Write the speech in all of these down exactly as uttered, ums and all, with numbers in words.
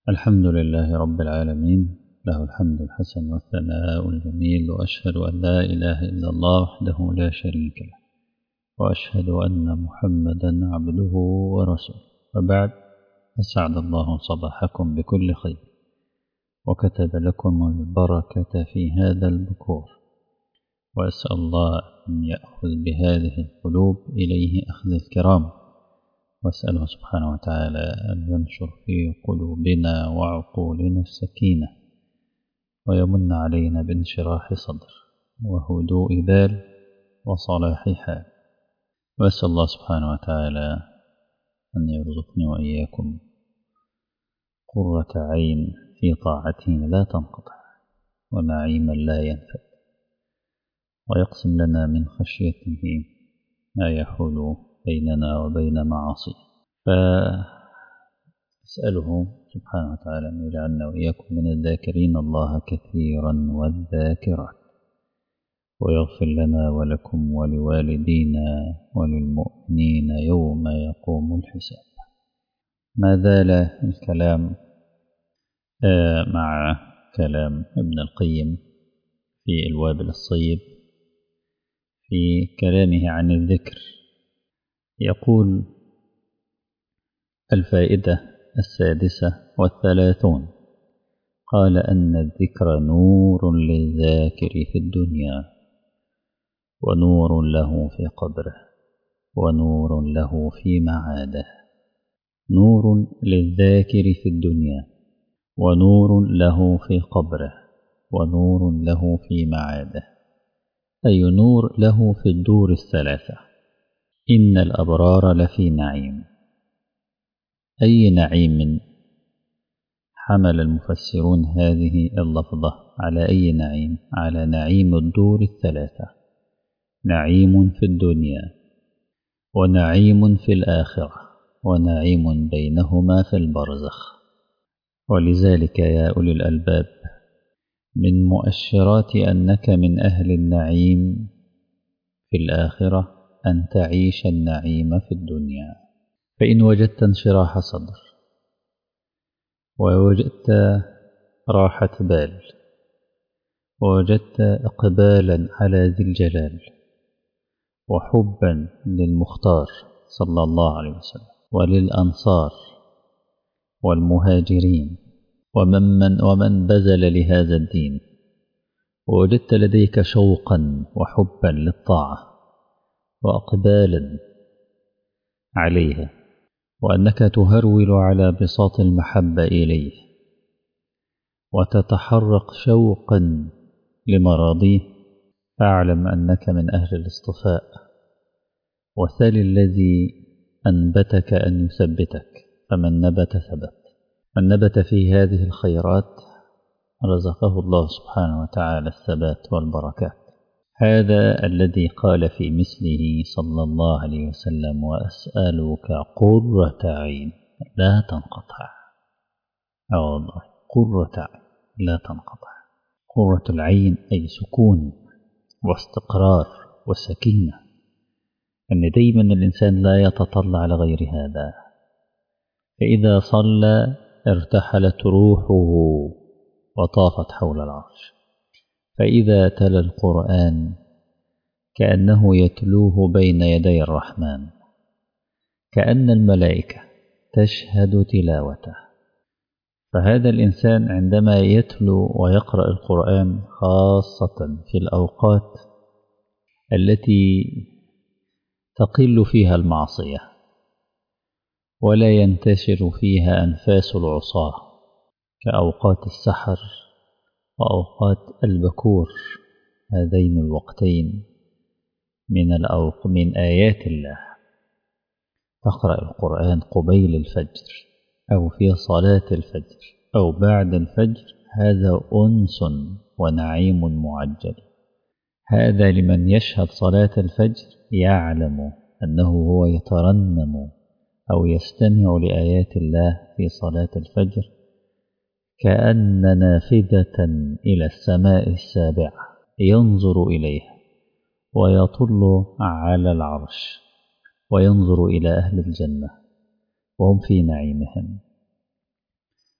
الحمد لله رب العالمين، له الحمد الحسن والثناء الجميل، وأشهد أن لا إله إلا الله وحده لا شريك له، وأشهد أن محمدا عبده ورسوله. وبعد، أسعد الله صباحكم بكل خير، وكتب لكم البركة في هذا البكور، وأسأل الله أن يأخذ بهذه القلوب إليه أخذ الكرام، وأسأله سبحانه وتعالى أن ينشر في قلوبنا وعقولنا السكينة، ويمن علينا بانشراح صدر وهدوء بال وصلاح حال. وأسأل الله سبحانه وتعالى أن يرزقني وإياكم قرة عين في طاعته لا تنقطع، ونعيما لا ينفد، ويقسم لنا من خشيته ما يحول بيننا وبين معاصيه. فأسأله سبحانه وتعالى أن يجعلنا وإياكم من الذاكرين الله كثيرا والذاكرات، ويغفر لنا ولكم ولوالدينا وللمؤمنين يوم يقوم الحساب. ما زال الكلام مع كلام ابن القيم في الوابل الصيب في كلامه عن الذكر. يقول: الفائدة السادسة والثلاثون، قال أن الذكر نور للذاكر في الدنيا، ونور له في قبره، ونور له في معاده. نور للذاكر في الدنيا، ونور له في قبره، ونور له في معاده، أي نور له في الدور الثلاثة. إن الأبرار لفي نعيم. أي نعيم؟ حمل المفسرون هذه اللفظة على أي نعيم؟ على نعيم الدور الثلاثة، نعيم في الدنيا، ونعيم في الآخرة، ونعيم بينهما في البرزخ. ولذلك يا أولي الألباب، من مؤشرات أنك من أهل النعيم في الآخرة أن تعيش النعيم في الدنيا. فإن وجدت انشراح صدر، ووجدت راحة بال، ووجدت إقبالا على ذي الجلال، وحبا للمختار صلى الله عليه وسلم، وللأنصار والمهاجرين، ومن, من ومن بذل لهذا الدين، ووجدت لديك شوقا وحبا للطاعة وأقبالا عليها، وأنك تهرول على بساط المحبة إليه، وتتحرق شوقا لمراضيه، فاعلم أنك من أهل الاصطفاء، وسل الذي أنبتك أن يثبتك، فمن نبت ثبت. من نبت في هذه الخيرات رزقه الله سبحانه وتعالى الثبات والبركات. هذا الذي قال في مثله صلى الله عليه وسلم: وأسألك قرة عين لا تنقطع. أو والله قرة عين لا تنقطع. قرة العين أي سكون واستقرار وسكينة، أن دايما الإنسان لا يتطلع لغير هذا. فإذا صلى ارتحلت روحه وطافت حول العرش، فإذا تلا القرآن كأنه يتلوه بين يدي الرحمن، كأن الملائكة تشهد تلاوته. فهذا الإنسان عندما يتلو ويقرأ القرآن، خاصة في الأوقات التي تقل فيها المعصية ولا ينتشر فيها أنفاس العصاة، كأوقات السحر وأوقات البكور، هذين الوقتين من الأوق من آيات الله. تقرأ القرآن قبيل الفجر أو في صلاة الفجر أو بعد الفجر، هذا أنس ونعيم معجل. هذا لمن يشهد صلاة الفجر يعلم أنه هو يترنم أو يستمع لآيات الله في صلاة الفجر، كأن نافذة إلى السماء السابعة ينظر إليها، ويطل على العرش، وينظر إلى أهل الجنة وهم في نعيمهم،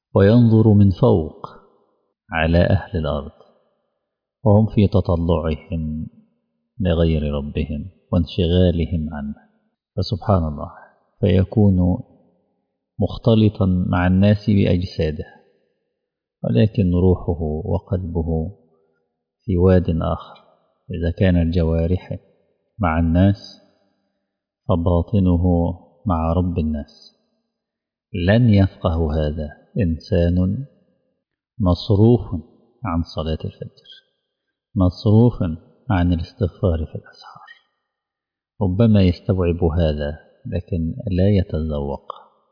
وينظر من فوق على أهل الأرض وهم في تطلعهم لغير ربهم وانشغالهم عنه، فسبحان الله، فيكون مختلطا مع الناس بأجساده، ولكن روحه وقلبه في واد آخر. إذا كان الجوارح مع الناس فباطنه مع رب الناس. لن يفقه هذا إنسان مصروف عن صلاة الفجر، مصروف عن الاستغفار في الأسحار. ربما يستوعب هذا لكن لا يتذوق.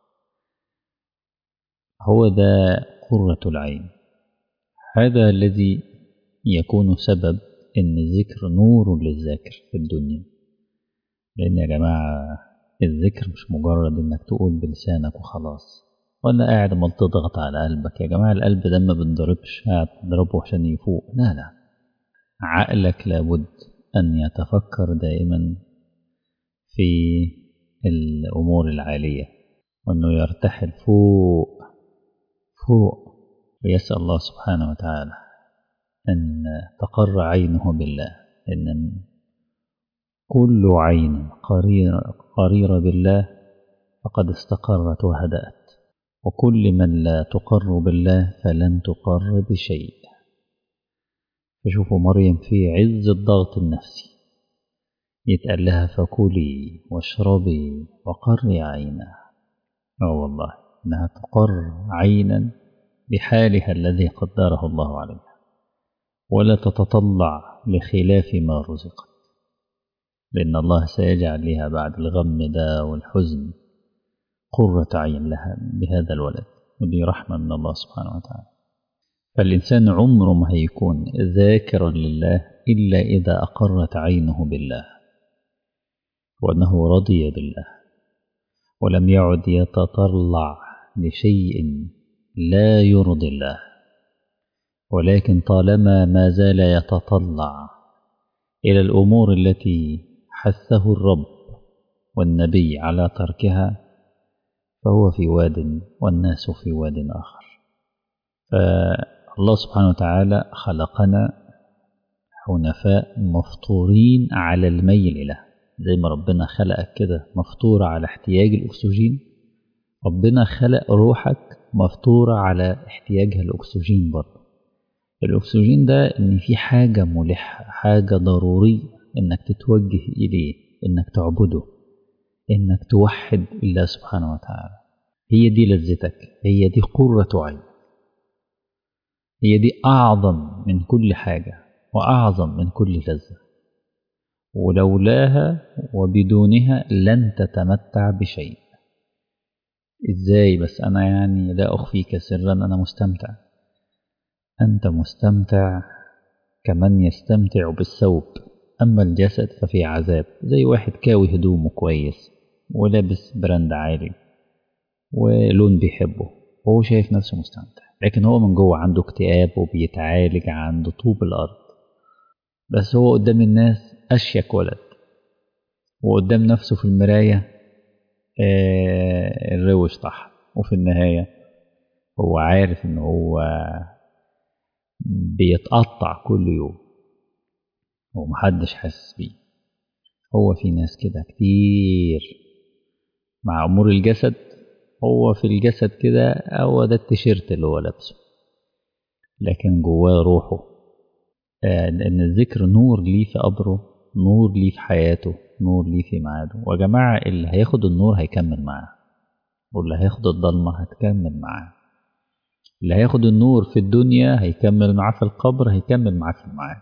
هو ذا قرة العين، هذا الذي يكون سبب إن الذكر نور للذاكر في الدنيا. لأن يا جماعة الذكر مش مجرد إنك تقول بلسانك وخلاص، ولا قاعد ما تضغط على قلبك. يا جماعة القلب ده ما بنضربش هتضربه عشان يفوق، لا لا، عقلك لابد أن يتفكر دائما في الأمور العالية، وأنه يرتحل فوق فوق، ويسأل الله سبحانه وتعالى أن تقر عينه بالله. إن كل عين قريرة بالله فقد استقرت وهدأت، وكل من لا تقر بالله فلن تقر بشيء. فشوفوا مريم في عز الضغط النفسي يتقال لها فكلي واشربي وقري عينها. اه والله انها تقر عينا بحالها الذي قدره الله عليها، ولا تتطلع لخلاف ما رزقت، لأن الله سيجعل لها بعد الغم ده والحزن قرة عين لها بهذا الولد، ودي رحمة من الله سبحانه وتعالى. فالإنسان عمره ما هيكون ذاكرا لله إلا إذا أقرت عينه بالله، وأنه رضي بالله، ولم يعد يتطلع لشيء لا يرضي الله. ولكن طالما ما زال يتطلع إلى الأمور التي حثه الرب والنبي على تركها فهو في واد والناس في واد آخر. فالله سبحانه وتعالى خلقنا حنفاء مفطورين على الميل له، زي ما ربنا خلقك كده مفطورة على احتياج الأكسجين، ربنا خلق روحك مفطورة على احتياجها الأكسجين برضه. الأكسجين ده إن في حاجة ملحة، حاجة ضرورية إنك تتوجه إليه، إنك تعبده، إنك توحد الله سبحانه وتعالى. هي دي لذتك، هي دي قرة عين، هي دي أعظم من كل حاجة وأعظم من كل لذة، ولولاها وبدونها لن تتمتع بشيء. إزاي بس؟ أنا يعني لا أخفيك سرا، أنا مستمتع. أنت مستمتع كمن يستمتع بالثوب، أما الجسد ففي عذاب. زي واحد كاوي هدومه كويس ولابس براند عالي ولون بيحبه وهو شايف نفسه مستمتع، لكن هو من جوه عنده اكتئاب وبيتعالج عنده طوب الأرض. بس هو قدام الناس أشيك ولد، وقدام نفسه في المراية آه الروش طح. وفي النهاية هو عارف إن هو بيتقطع كل يوم ومحدش حاسس بيه. هو في ناس كده كتير مع أمور الجسد، هو في الجسد كده هو ده التيشيرت اللي هو لابسه، لكن جواه روحه. لأن الذكر نور ليه في قبره، نور ليه في حياته، نور ليه في معاده. وجماعة اللي هياخد النور هيكمل معاه، واللي هياخد الضلمة هتكمل معاه. اللي هياخد النور في الدنيا هيكمل معاه في القبر، هيكمل معاه في المعاد.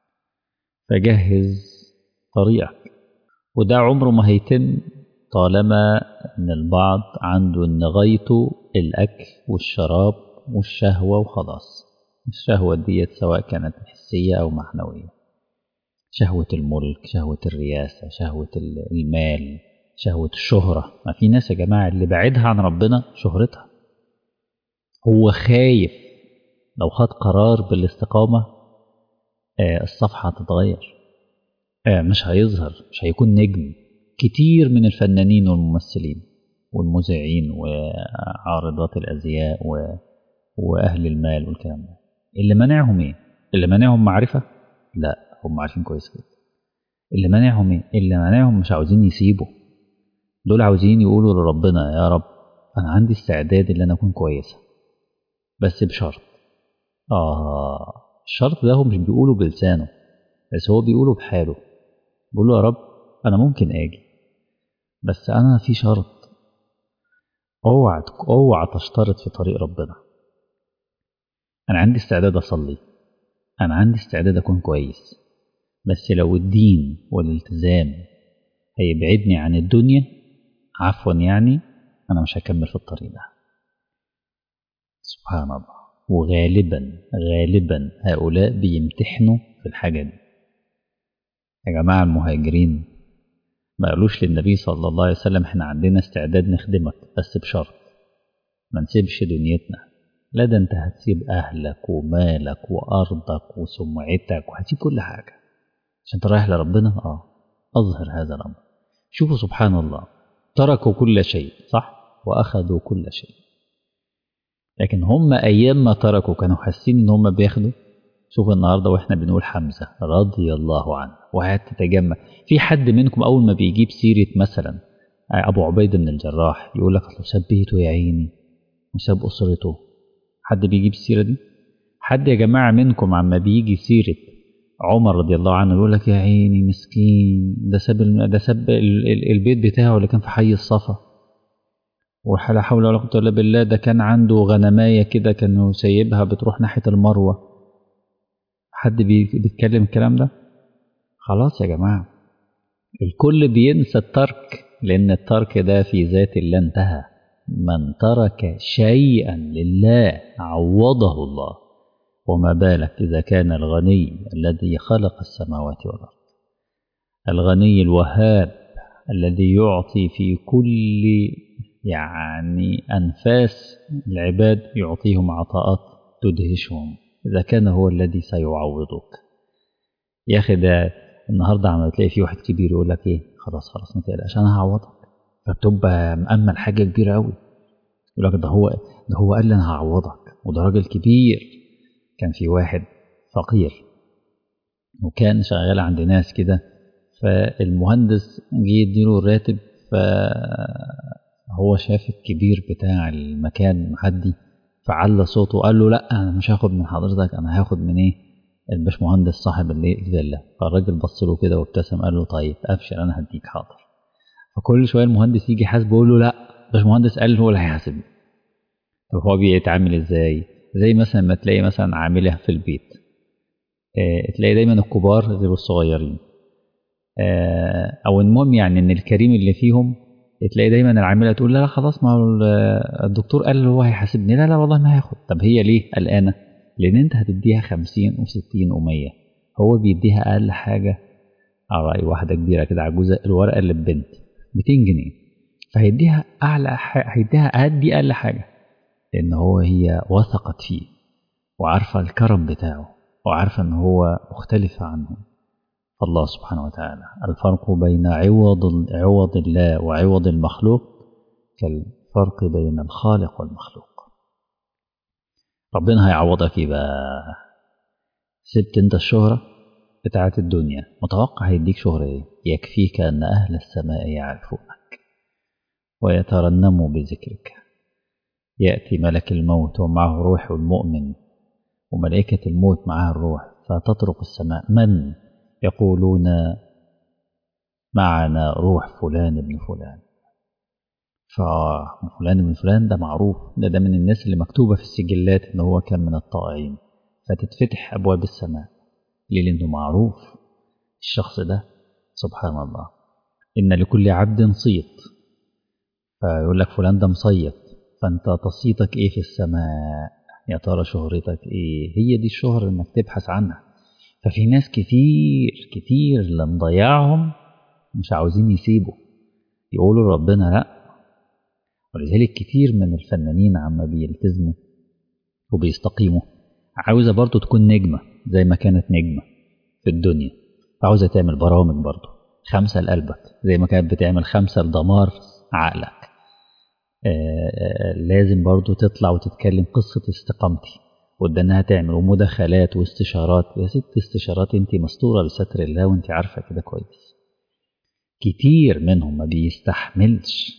فجهز طريقك، وده عمره ما هيتم طالما ان البعض عنده ان غايته الاكل والشراب والشهوة وخلاص. الشهوة ديت سواء كانت حسية او معنوية، شهوة الملك، شهوة الرياسة، شهوة المال، شهوة الشهرة. ما في ناس يا جماعة اللي بعدها عن ربنا شهرتها، هو خايف لو خد قرار بالاستقامة آه الصفحة هتتغير، آه مش هيظهر، مش هيكون نجم. كتير من الفنانين والممثلين والمذيعين وعارضات الأزياء وأهل المال والكلام ده. اللي منعهم إيه؟ اللي منعهم معرفة؟ لا، هم عارفين كويس كده. اللي منعهم إيه؟ اللي منعهم مش عاوزين يسيبوا. دول عاوزين يقولوا لربنا يا رب أنا عندي استعداد اللي أنا أكون كويسة، بس بشرط. آه الشرط ده هو مش بيقوله بلسانه، بس هو بيقوله بحاله. بيقول له يا رب أنا ممكن آجي، بس أنا في شرط. اوعى اوعى تشترط في طريق ربنا. أنا عندي استعداد أصلي، أنا عندي استعداد أكون كويس، بس لو الدين والالتزام هيبعدني عن الدنيا، عفوا يعني أنا مش هكمل في الطريق ده. سبحان الله. وغالبا غالبا هؤلاء بيمتحنوا في الحاجة دي. يا جماعة المهاجرين ما قالوش للنبي صلى الله عليه وسلم احنا عندنا استعداد نخدمك بس بشرط ما نسيبش دنيتنا. لا، ده انت هتسيب اهلك ومالك وارضك وسمعتك وهتسيب كل حاجة عشان انت رايح لربنا. اه اظهر هذا الامر. شوفوا سبحان الله، تركوا كل شيء صح واخذوا كل شيء، لكن هم ايام ما تركوا كانوا حاسين ان هم بياخدوا. شوف النهارده واحنا بنقول حمزة رضي الله عنه وقعدت تتجمع. في حد منكم اول ما بيجيب سيرة مثلا ابو عبيدة بن الجراح يقول لك اصله ساب بيته يا عيني وساب اسرته؟ حد بيجيب السيرة دي؟ حد يا جماعة منكم عما بيجي سيرة عمر رضي الله عنه يقول لك يا عيني مسكين ده ساب ده ساب البيت بتاعه اللي كان في حي الصفا، ولا حول ولا قوة الا بالله، ده كان عنده غنماية كده كانوا سايبها بتروح ناحية المروة. حد بيتكلم الكلام ده؟ خلاص يا جماعة الكل بينسى الترك، لأن الترك ده في ذات الله انتهى. من ترك شيئا لله عوضه الله، وما بالك إذا كان الغني الذي خلق السماوات والأرض، الغني الوهاب الذي يعطي في كل يعني أنفاس العباد، يعطيهم عطاءات تدهشهم، إذا كان هو الذي سيعوضك. يا أخي ده النهاردة عم تلاقي في واحد كبير يقول لك إيه خلاص خلاص ما تقلقش أنا هعوضك، فبتبقى مأمل حاجة كبيرة أوي. يقول لك ده هو ده هو قال لي أنا هعوضك، وده راجل كبير. كان في واحد فقير وكان شغال عند ناس كده، فالمهندس جه يديله الراتب، فهو شاف الكبير بتاع المكان محدي فعلى صوته وقال له لا أنا مش هاخد من حضرتك، أنا هاخد من إيه الباشمهندس صاحب الفيلا. فالراجل بص له كده وابتسم قال له طيب أبشر أنا هديك حاضر. فكل شوية المهندس يجي يحاسبه يقول له لا الباشمهندس قال هو اللي هيحاسبني. طب هو بيتعامل إزاي؟ زي مثلا ما تلاقي مثلا عاملة في البيت، اه تلاقي دايما الكبار غير الصغيرين، اه او المهم يعني ان الكريم اللي فيهم تلاقي دايما العاملة تقول لا لا خلاص ما الدكتور قال هو هيحاسبني، لا لا والله ما هياخد. طب هي ليه قلقانة؟ لأن أنت هتديها خمسين وستين ومية، هو بيديها أقل حاجة على رأي واحدة كبيرة كده عجوزة الورقة اللي ببنت ميتين جنيه، فهيديها أعلى حاجة، هيديها أدي أقل حاجة، لأن هو هي وثقت فيه وعارفة الكرم بتاعه وعارفة أن هو مختلف عنه. فالله سبحانه وتعالى الفرق بين عوض عوض الله وعوض المخلوق كالفرق بين الخالق والمخلوق. ربنا هيعوضك ايه بقى؟ سبت انت الشهرة بتاعت الدنيا، متوقع هيديك شهرة ايه؟ يكفيك ان اهل السماء يعرفونك ويترنموا بذكرك. يأتي ملك الموت ومعه روح المؤمن وملائكة الموت معها الروح، فتطرق السماء من يقولون معنا روح فلان ابن فلان. ففلان من فلان ده معروف، ده, ده من الناس اللي مكتوبة في السجلات ان هو كان من الطائعين، فتتفتح ابواب السماء ليه؟ لانه معروف الشخص ده. سبحان الله. ان لكل عبد صيت، فيقول لك فلان ده مصيت، فانت تصيتك ايه في السماء؟ يا ترى شهرتك ايه؟ هي دي الشهرة انك تبحث عنها. ففي ناس كتير كتير اللي مضيعهم مش عاوزين يسيبوا، يقولوا ربنا لا. ولذلك كتير من الفنانين عما بيلتزموا وبيستقيموا عاوزة برضو تكون نجمة زي ما كانت نجمة في الدنيا، عاوزة تعمل برامج برضو خمسة لقلبك زي ما كانت بتعمل خمسة لدمار عقلك. آه لازم برضو تطلع وتتكلم قصة استقامتي وده انها تعمل ومداخلات واستشارات. يا ست استشارات انت مستورة بستر الله وانت عارفة كده كويس. كتير منهم ما بيستحملش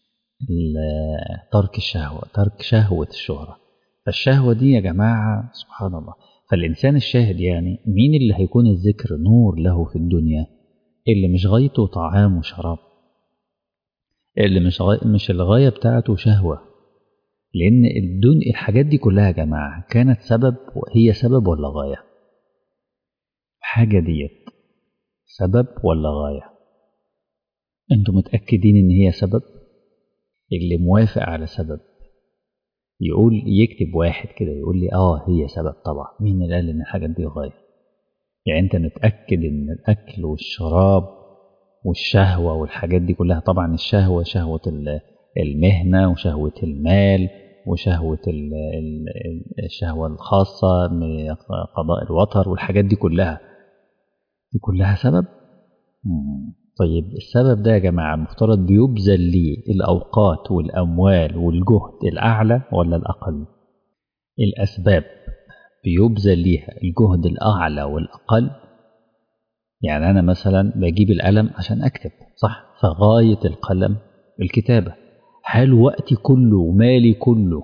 ترك الشهوة، ترك شهوة الشهرة. فالشهوة دي يا جماعة سبحان الله. فالإنسان الشاهد يعني مين اللي هيكون الذكر نور له في الدنيا؟ اللي مش غايته طعام وشراب، اللي مش غاية مش الغاية بتاعته شهوة. لأن الدنيا الحاجات دي كلها يا جماعة كانت سبب، هي سبب ولا غاية؟ حاجة ديت سبب ولا غاية؟ انتوا متأكدين ان هي سبب؟ اللي موافق على سبب يقول يكتب واحد كده يقول لي اه هي سبب. طبعا مين اللي قال ان الحاجات دي غاية؟ يعني انت متأكد ان الاكل والشراب والشهوة والحاجات دي كلها، طبعا الشهوة شهوة المهنة وشهوة المال وشهوة الشهوة الخاصة من قضاء الوطر والحاجات دي كلها، دي كلها سبب. مم. طيب السبب ده يا جماعة المفترض بيبذل ليه الأوقات والأموال والجهد الأعلى ولا الأقل؟ الأسباب بيبذل ليها الجهد الأعلى والأقل. يعني أنا مثلا بجيب القلم عشان أكتب صح، فغاية القلم الكتابة. هل وقتي كله ومالي كله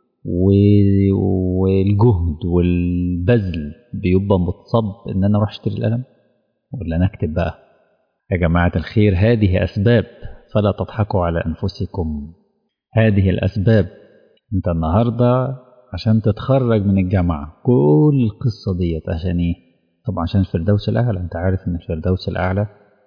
والجهد والبذل بيبقى متصب إن أنا أروح أشتري القلم ولا أنا أكتب بقى؟ يا جماعة الخير هذه أسباب فلا تضحكوا على أنفسكم. هذه الأسباب. أنت النهاردة عشان تتخرج من الجامعة كل القصة ديت عشان إيه؟ طبعا عشان الفردوس الأعلى. أنت عارف أن الفردوس الأعلى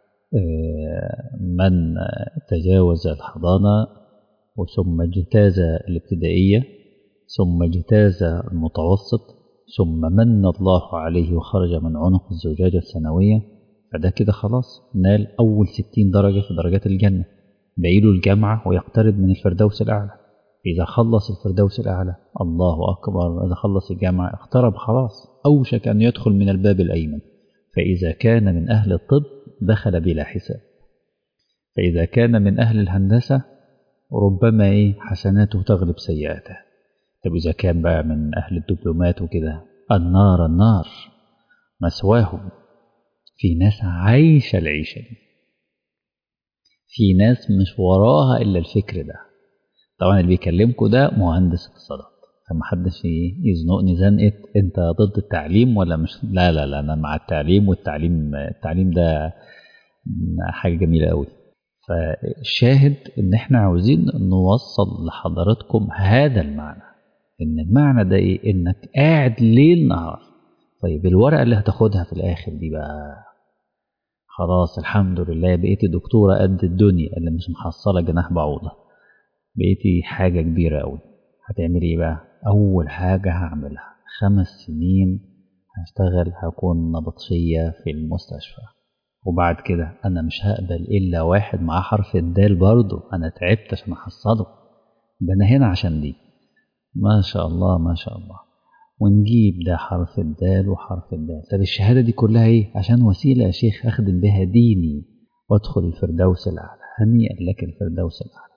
من تجاوز الحضانة وثم اجتاز الابتدائية ثم اجتاز المتوسط ثم من الله عليه وخرج من عنق الزجاجة الثانوية، فده كده خلاص نال أول ستين درجة في درجات الجنة. بقيله الجامعة ويقترب من الفردوس الأعلى. إذا خلص الفردوس الأعلى الله أكبر، إذا خلص الجامعة اقترب خلاص، أوشك أن يدخل من الباب الأيمن. فإذا كان من أهل الطب دخل بلا حساب. فإذا كان من أهل الهندسة ربما إيه حسناته تغلب سيئاته. طب إذا كان بقى من أهل الدبلومات وكده النار النار مسواهم. في ناس عايشة العيشة دي، في ناس مش وراها إلا الفكر ده. طبعا اللي بيكلمكوا ده مهندس اتصالات، فما حدش يزنقني زنقة انت ضد التعليم ولا مش. لا لا لا انا مع التعليم، والتعليم التعليم ده حاجة جميلة قوي. فالشاهد ان احنا عاوزين نوصل لحضراتكم هذا المعنى، ان المعنى ده ايه؟ انك قاعد ليل نهار. طيب الورقة اللي هتاخدها في الاخر دي بقى خلاص الحمد لله بقيتي دكتورة قد الدنيا اللي مش محصلة جناح بعوضة، بقيتي حاجة كبيرة قوي. هتعملي ايه بقى؟ اول حاجة هعملها خمس سنين هشتغل هكون نبطشية في المستشفى، وبعد كده انا مش هقبل الا واحد معاه حرف الدال برضه، انا تعبت عشان احصله، ده انا هنا عشان دي. ما شاء الله ما شاء الله. ونجيب ده حرف الدال وحرف الدال. طب الشهادة دي كلها ايه؟ عشان وسيلة يا شيخ اخدم بها ديني وادخل الفردوس الاعلى. هنيئا لك الفردوس الاعلى.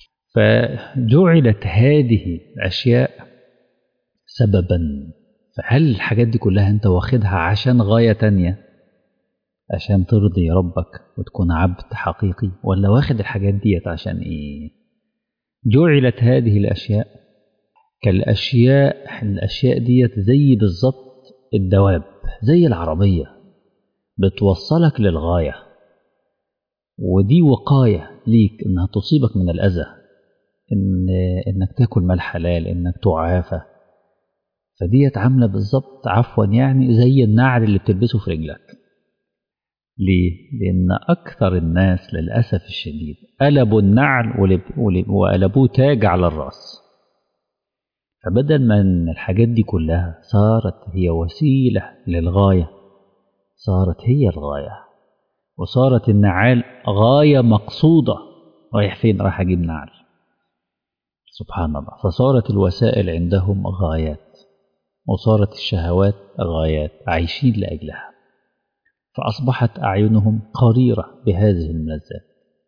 فجعلت هذه الاشياء سببا. فهل الحاجات دي كلها انت واخدها عشان غاية تانية، عشان ترضي ربك وتكون عبد حقيقي، ولا واخد الحاجات ديت عشان ايه؟ جعلت هذه الاشياء كالاشياء الاشياء ديت زي بالظبط الدواب، زي العربية بتوصلك للغاية، ودي وقاية ليك انها تصيبك من الاذى، إن انك تاكل مال حلال، انك تعافى. فديت عاملة بالظبط عفوا يعني زي النعل اللي بتلبسه في رجلك. ليه؟ لأن أكثر الناس للأسف الشديد قلبوا النعل وقلبوه تاج على الرأس. فبدل ما أن الحاجات دي كلها صارت هي وسيلة للغاية، صارت هي الغاية، وصارت النعال غاية مقصودة. رايح فين؟ رايح أجيب نعل. سبحان الله. فصارت الوسائل عندهم غايات، وصارت الشهوات غايات عايشين لأجلها. فأصبحت أعينهم قريرة بهذه الملذات.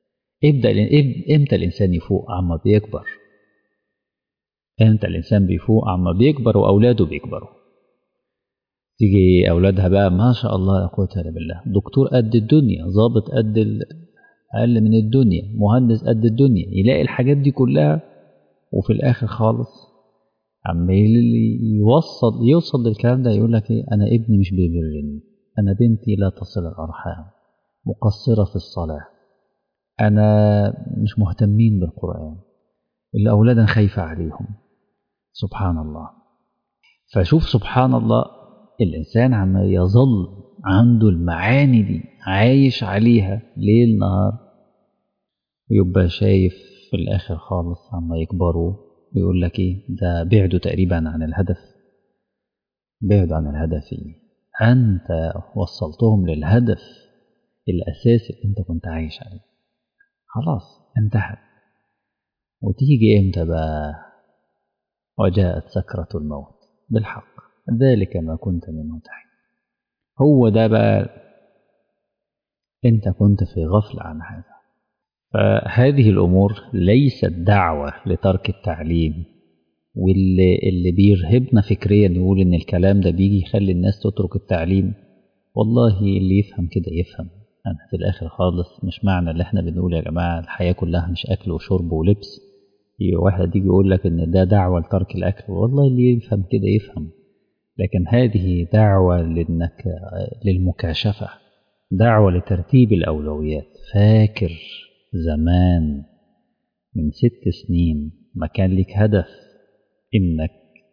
ابدأ امتى الإنسان يفوق؟ عما بيكبر. امتى الإنسان بيفوق؟ عما بيكبر وأولاده بيكبروا. تيجي أولادها بقى ما شاء الله لا قوة إلا بالله، دكتور قد الدنيا، ضابط قد أقل من الدنيا، مهندس قد الدنيا، يلاقي الحاجات دي كلها وفي الآخر خالص عمال يوصل يوصل للكلام ده، يقول لك ايه؟ أنا ابني مش بيبرني، أنا بنتي لا تصل الأرحام، مقصرة في الصلاة، أنا مش مهتمين بالقرآن، الأولاد أنا خايفة عليهم. سبحان الله. فشوف سبحان الله، الإنسان عم يظل عنده المعاني دي عايش عليها ليل نهار، ويبقى شايف في الآخر خالص عما يكبروا ويقول لك إيه؟ ده بعدوا تقريبا عن الهدف. بعدوا عن الهدف إيه؟ أنت وصلتهم للهدف الأساسي اللي أنت كنت عايش عليه، خلاص انتهت. وتيجي إمتى بقى؟ وجاءت سكرة الموت بالحق، ذلك ما كنت منه تحيد. هو ده بقى، أنت كنت في غفلة عن هذا. فهذه الأمور ليست دعوة لترك التعليم، واللي اللي بيرهبنا فكريا يقول إن الكلام ده بيجي يخلي الناس تترك التعليم. والله اللي يفهم كده يفهم. أنا في الآخر خالص مش معنى اللي احنا بنقول يا جماعة الحياة كلها مش أكل وشرب ولبس، واحد يجي يقول لك إن ده دعوة لترك الأكل. والله اللي يفهم كده يفهم، لكن هذه دعوة لأنك للمكاشفة، دعوة لترتيب الأولويات. فاكر زمان من ست سنين ما كان لك هدف إنك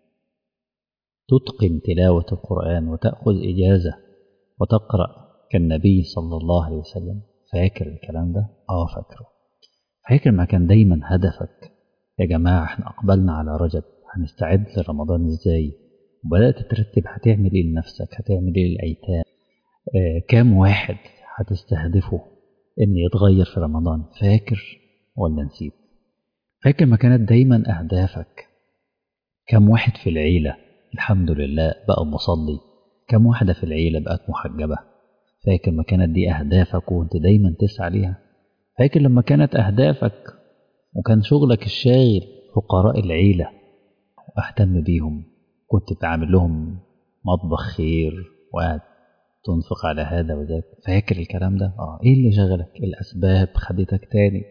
تتقن تلاوة القرآن وتأخذ إجازة وتقرأ كالنبي صلى الله عليه وسلم؟ فاكر الكلام ده؟ آه فاكره. فاكر ما كان دايما هدفك يا جماعة احنا أقبلنا على رجب، هنستعد لرمضان إزاي؟ وبدأت ترتب هتعمل إيه لنفسك، هتعمل إيه للأيتام، آه كام واحد هتستهدفه إن يتغير في رمضان؟ فاكر ولا نسيت؟ فاكر ما كانت دايما أهدافك؟ كم واحد في العيلة الحمد لله بقى مصلي؟ كم واحدة في العيلة بقت محجبة؟ فاكر ما كانت دي أهدافك وانت دايما تسعى ليها؟ فاكر لما كانت أهدافك وكان شغلك الشاغل فقراء العيلة وأهتم بيهم، كنت بتعمل لهم مطبخ خير وقاعد تنفق على هذا وذاك؟ فاكر الكلام ده؟ آه. إيه اللي شغلك؟ الأسباب خدتك تاني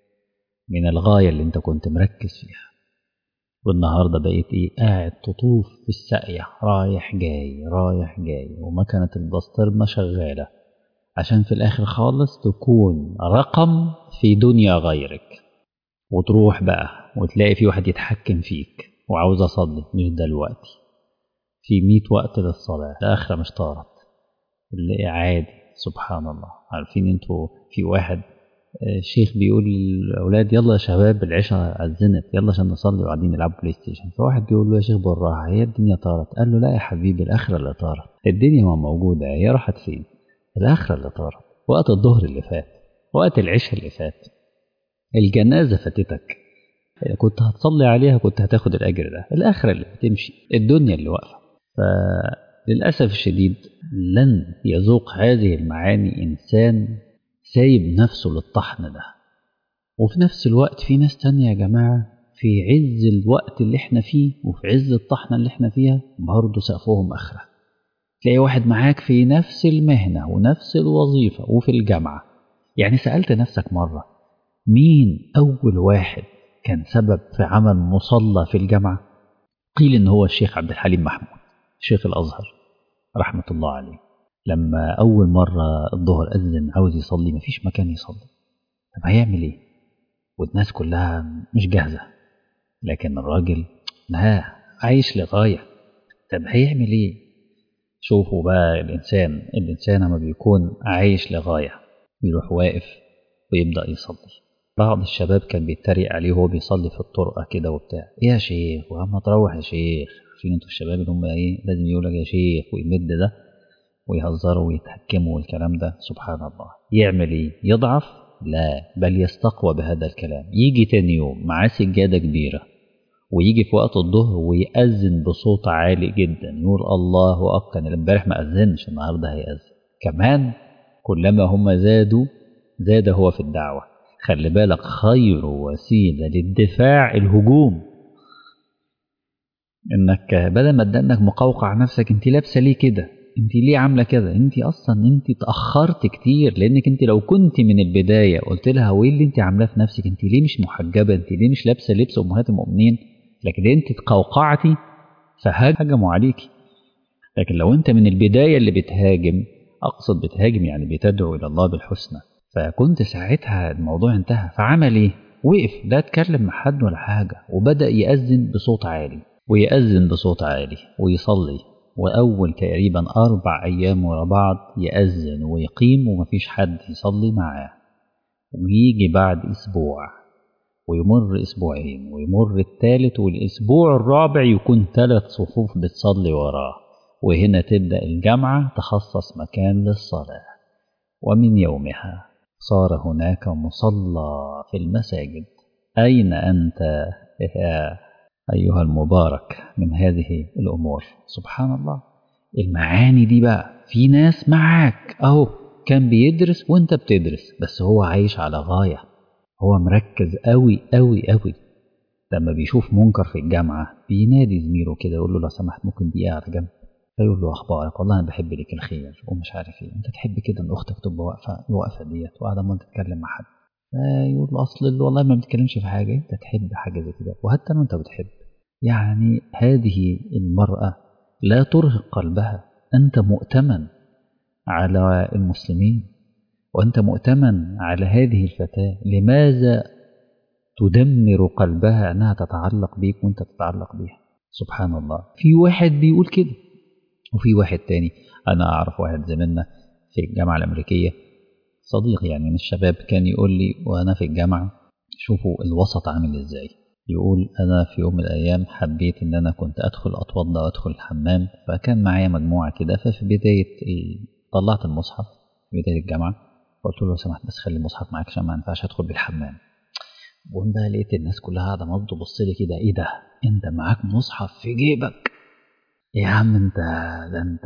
من الغاية اللي انت كنت مركز فيها، والنهاردة بقيت ايه؟ قاعد تطوف في الساقية رايح جاي رايح جاي، ومكنة البسطرمة شغالة عشان في الآخر خالص تكون رقم في دنيا غيرك، وتروح بقى وتلاقي في واحد يتحكم فيك وعاوز أصلي مش دلوقتي، في ميت وقت للصلاة، الآخرة مش طارت اللي عادي. سبحان الله. عارفين انتوا في واحد الشيخ بيقول للأولاد يلا يا شباب العشاء أذنت يلا عشان نصلي وقاعدين نلعب بلاي ستيشن، فواحد بيقول له يا شيخ بالراحة هي الدنيا طارت؟ قال له لا يا حبيبي الآخرة اللي طارت، الدنيا ما موجودة هي راحت فين؟ الآخرة اللي طارت. وقت الظهر اللي فات، وقت العشاء اللي فات، الجنازة فاتتك كنت هتصلي عليها كنت هتاخد الأجر ده، الآخرة اللي بتمشي، الدنيا اللي واقفة. فللأسف الشديد لن يذوق هذه المعاني إنسان سايب نفسه للطحن ده. وفي نفس الوقت في ناس تانية يا جماعة في عز الوقت اللي احنا فيه وفي عز الطحنة اللي احنا فيها برضه سقفهم آخرة. تلاقي واحد معاك في نفس المهنة ونفس الوظيفة وفي الجامعة. يعني سألت نفسك مرة مين أول واحد كان سبب في عمل مصلى في الجامعة؟ قيل إن هو الشيخ عبد الحليم محمود شيخ الأزهر رحمة الله عليه. لما أول مرة الظهر أذن عاوز يصلي مفيش مكان يصلي، طب هيعمل إيه؟ والناس كلها مش جاهزة، لكن الراجل لا عايش لغاية، طب هيعمل إيه؟ شوفوا بقى الإنسان الإنسان لما بيكون عايش لغاية بيروح واقف ويبدأ يصلي. بعض الشباب كان بيتريق عليه وهو بيصلي في الطرقة كده وبتاع، يا شيخ وعم تروح يا شيخ. عارفين انتوا الشباب اللي هم ايه لازم يقولك يا شيخ ويمد ده ويهزروا ويتحكموا والكلام ده. سبحان الله. يعمل ايه؟ يضعف؟ لا بل يستقوى بهذا الكلام. يجي تاني يوم معاه سجادة كبيرة ويجي في وقت الظهر ويأذن بصوت عالي جدا يقول الله أكبر. امبارح ما أذنش النهارده هيأذن كمان. كلما هم زادوا زاد هو في الدعوة. خلي بالك خير وسيلة للدفاع الهجوم، انك بدل ما تدنك مقوقع نفسك، انت لابسه ليه كده، انت ليه عامله كده، انت اصلا انت اتاخرت كتير، لانك انت لو كنت من البدايه قلت لها وايه اللي انت عاملاه في نفسك، انت ليه مش محجبه، انت ليه مش لابسه لبس امهات المؤمنين، لكن انت اتقوقعتي فهجموا عليكي. لكن لو انت من البدايه اللي بتهاجم، اقصد بتهاجم يعني بتدعو الى الله بالحسنى، فكنت ساعتها الموضوع انتهى. فعمل ايه؟ وقف لا اتكلم مع حد ولا حاجه، وبدا يأذن بصوت عالي ويأذن بصوت عالي ويصلي. وأول تقريبا أربع أيام ورا بعض يأذن ويقيم ومفيش حد يصلي معاه. ويجي بعد أسبوع ويمر أسبوعين ويمر الثالث، والأسبوع الرابع يكون ثلاث صفوف بتصلي وراه. وهنا تبدأ الجامعة تخصص مكان للصلاة. ومن يومها صار هناك مصلى في المساجد. أين أنت يا أيها المبارك من هذه الأمور؟ سبحان الله، المعاني دي بقى في ناس معاك أهو كان بيدرس وانت بتدرس، بس هو عايش على غاية، هو مركز قوي قوي قوي. لما بيشوف منكر في الجامعة بينادي زميله كده يقول له لو سمحت ممكن دقيقة على جنب، فيقول له أخبارك، والله أنا بحب لك الخير ومش عارف إيه، أنت تحب كده إن أختك تبقى واقفة الوقفة ديت وقاعدة ما تتكلم مع حد؟ فيقول له أصل اللي والله ما بتتكلمش في حاجة، أنت تحب حاجة زي كده وحتى لو أنت بتحب. يعني هذه المرأة لا ترهق قلبها، أنت مؤتمن على المسلمين وأنت مؤتمن على هذه الفتاة. لماذا تدمر قلبها أنها تتعلق بيك وأنت تتعلق بيها؟ سبحان الله. في واحد بيقول كده، وفي واحد تاني. أنا أعرف واحد زميلنا في الجامعة الأمريكية، صديق يعني من الشباب، كان يقول لي وأنا في الجامعة شوفوا الوسط عامل إزاي. يقول أنا في يوم من الأيام حبيت إن أنا كنت أدخل أتوضأ وأدخل الحمام، فكان معايا مجموعة كده، ففي بداية طلعت المصحف في بداية الجامعة، قلت له لو سمحت بس خلي المصحف معاك عشان ما ينفعش أدخل بالحمام. وأنا بقى لقيت الناس كلها قاعدة ما تبص لي كده، إيه ده؟ أنت معاك مصحف في جيبك؟ يا عم أنت ده أنت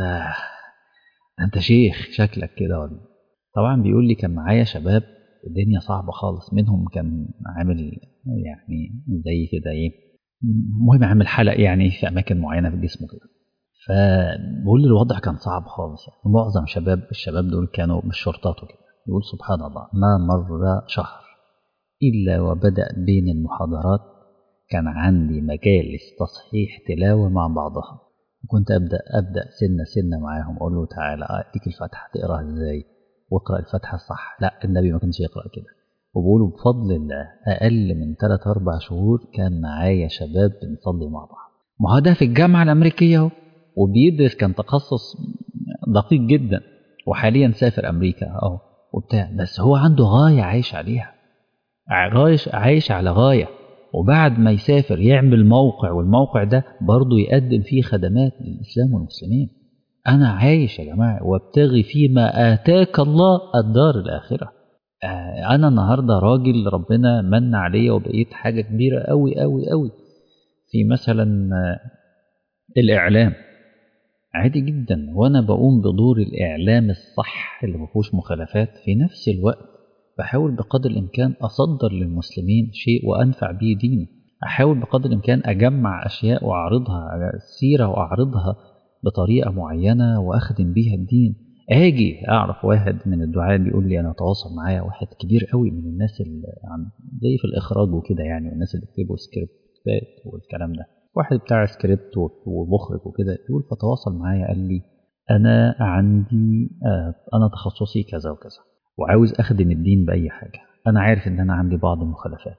ده أنت شيخ شكلك كده ولا؟ طبعا بيقول لي كان معايا شباب الدنيا صعبة خالص، منهم كان عامل يعني زي كده ايه، المهم عامل حلق يعني في أماكن معينة في جسمه كده. فبقول لي الوضع كان صعب خالص يعني. معظم شباب الشباب دول كانوا بالشرطات وكده. يقول سبحان الله ما مر شهر إلا وبدأ بين المحاضرات كان عندي مجالس تصحيح تلاوة مع بعضها، وكنت أبدأ أبدأ سنة سنة معاهم، أقول له تعالى أديك الفتحة تقراها إزاي واقرأ الفتحة الصح. لا النبي ما كانش يقرأ كده. وبقولوا بفضل الله أقل من ثلاثة أربع شهور كان معايا شباب بنصلي مع بعض. ما هو ده في الجامعة الأمريكية اهو، وبيدرس كان تخصص دقيق جدا، وحاليا سافر أمريكا أهو وبتاع، بس هو عنده غاية عايش عليها، عايش عايش على غاية. وبعد ما يسافر يعمل موقع، والموقع ده برضه يقدم فيه خدمات للإسلام والمسلمين. أنا عايش يا جماعة وابتغي فيما آتاك الله الدار الآخرة. أنا النهاردة راجل ربنا من عليا وبقيت حاجة كبيرة أوي أوي أوي في مثلا الإعلام، عادي جدا، وأنا بقوم بدور الإعلام الصح اللي مفهوش مخالفات. في نفس الوقت بحاول بقدر الإمكان أصدر للمسلمين شيء وأنفع به ديني. أحاول بقدر الإمكان أجمع أشياء وأعرضها سيرة وأعرضها بطريقة معينة وأخدم بيها الدين. أجي أعرف واحد من الدعاة بيقول لي أنا تواصل معايا واحد كبير قوي من الناس اللي عن زي في الإخراج وكده يعني، والناس اللي بيكتبوا سكريبتات والكلام ده، واحد بتاع سكريبت ومخرج وكده، يقول فتواصل معايا قال لي أنا عندي آه أنا تخصصي كذا وكذا وعاوز أخدم الدين بأي حاجة، أنا عارف إن أنا عندي بعض المخالفات،